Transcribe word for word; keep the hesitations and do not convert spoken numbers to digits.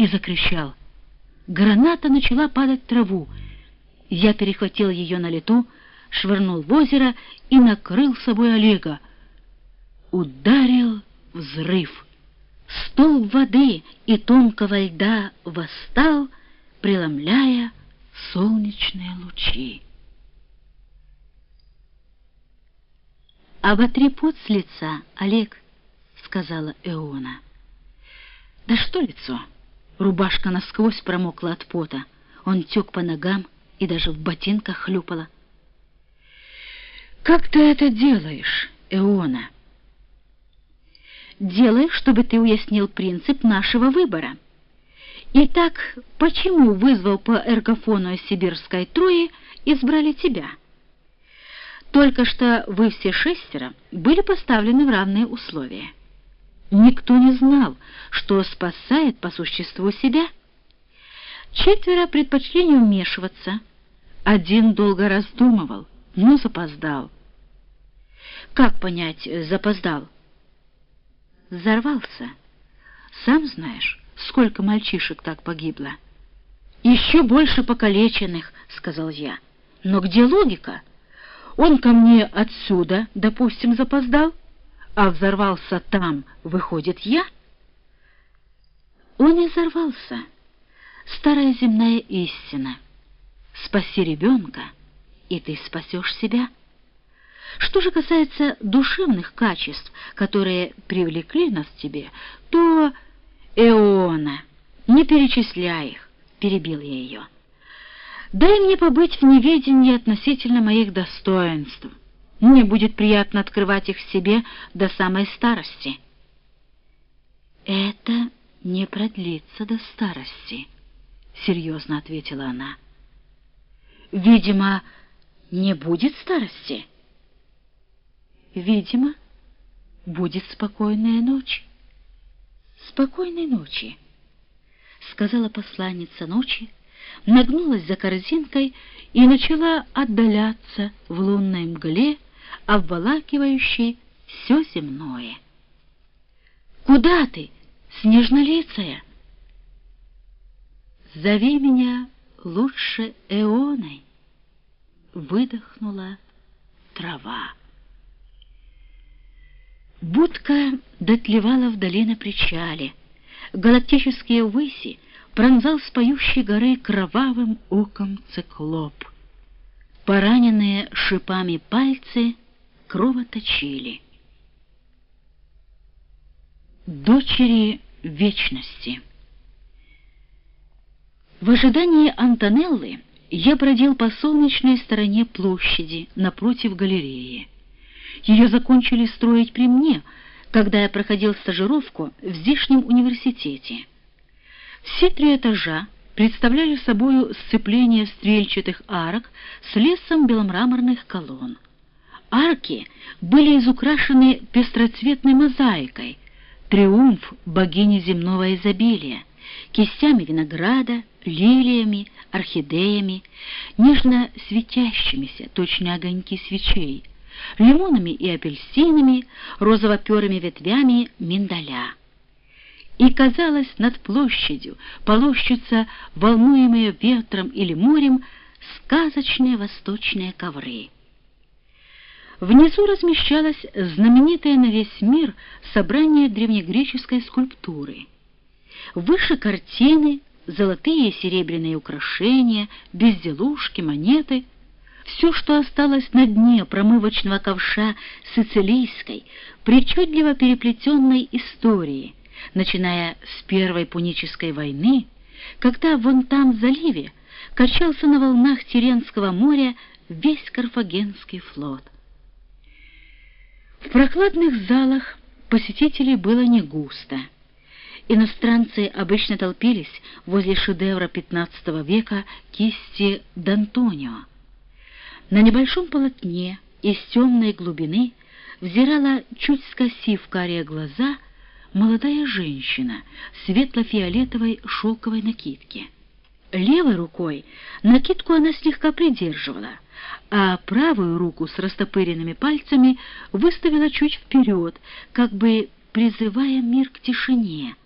и закричал. Граната начала падать в траву. Я перехватил ее на лету, швырнул в озеро и накрыл собой Олега. Ударил взрыв. Столб воды и тонкого льда восстал, преломляя солнечные лучи. «Оботри пот с лица, Олег», — сказала Эона. «Да что лицо?» Рубашка насквозь промокла от пота. Он тек по ногам и даже в ботинках хлюпала. «Как ты это делаешь, Эона?» «Делаю, чтобы ты уяснил принцип нашего выбора. Итак, почему, вызвал по эргофону из сибирской Трои, избрали тебя? Только что вы все шестеро были поставлены в равные условия. Никто не знал, что спасает по существу себя. Четверо предпочли не вмешиваться. Один долго раздумывал, но запоздал. Как понять «запоздал»? Взорвался. Сам знаешь, сколько мальчишек так погибло. Еще больше покалеченных, сказал я. Но где логика? Он ко мне отсюда, допустим, запоздал, а взорвался там, выходит, я? Он и взорвался. Старая земная истина. Спаси ребенка, и ты спасешь себя. Что же касается душевных качеств, которые привлекли нас к тебе, то, Эона, не перечисляй их, перебил я ее. Дай мне побыть в неведении относительно моих достоинств. Мне будет приятно открывать их в себе до самой старости. Это не продлится до старости, серьезно ответила она. Видимо, не будет старости. Видимо, будет спокойная ночь. Спокойной ночи, сказала посланница ночи, нагнулась за корзинкой и начала отдаляться в лунной мгле, обволакивающей все земное. «Куда ты, снежнолицая?» «Зови меня лучше Эоной», — выдохнула трава. Будка дотлевала вдали на причале. Галактические выси пронзал с поющей горы кровавым оком циклоп. Пораненные шипами пальцы кровоточили. Дочери вечности. В ожидании Антонеллы я бродил по солнечной стороне площади напротив галереи. Ее закончили строить при мне, когда я проходил стажировку в здешнем университете. Все три этажа представляли собою сцепление стрельчатых арок с лесом беломраморных колонн. Арки были изукрашены пестроцветной мозаикой, триумф богини земного изобилия, кистями винограда, лилиями, орхидеями, нежно светящимися, точно огоньки свечей, лимонами и апельсинами, розово-перыми ветвями миндаля. И, казалось, над площадью полощутся, волнуемые ветром или морем, сказочные восточные ковры. Внизу размещалось знаменитое на весь мир собрание древнегреческой скульптуры. Выше картины, золотые и серебряные украшения, безделушки, монеты — все, что осталось на дне промывочного ковша сицилийской, причудливо переплетенной истории, начиная с Первой Пунической войны, когда вон там в заливе качался на волнах Тиренского моря весь Карфагенский флот. В прохладных залах посетителей было не густо. Иностранцы обычно толпились возле шедевра пятнадцатого века кисти Д'Антонио. На небольшом полотне из темной глубины взирала, чуть скосив карие глаза, молодая женщина в светло-фиолетовой шелковой накидке. Левой рукой накидку она слегка придерживала, а правую руку с растопыренными пальцами выставила чуть вперед, как бы призывая мир к тишине.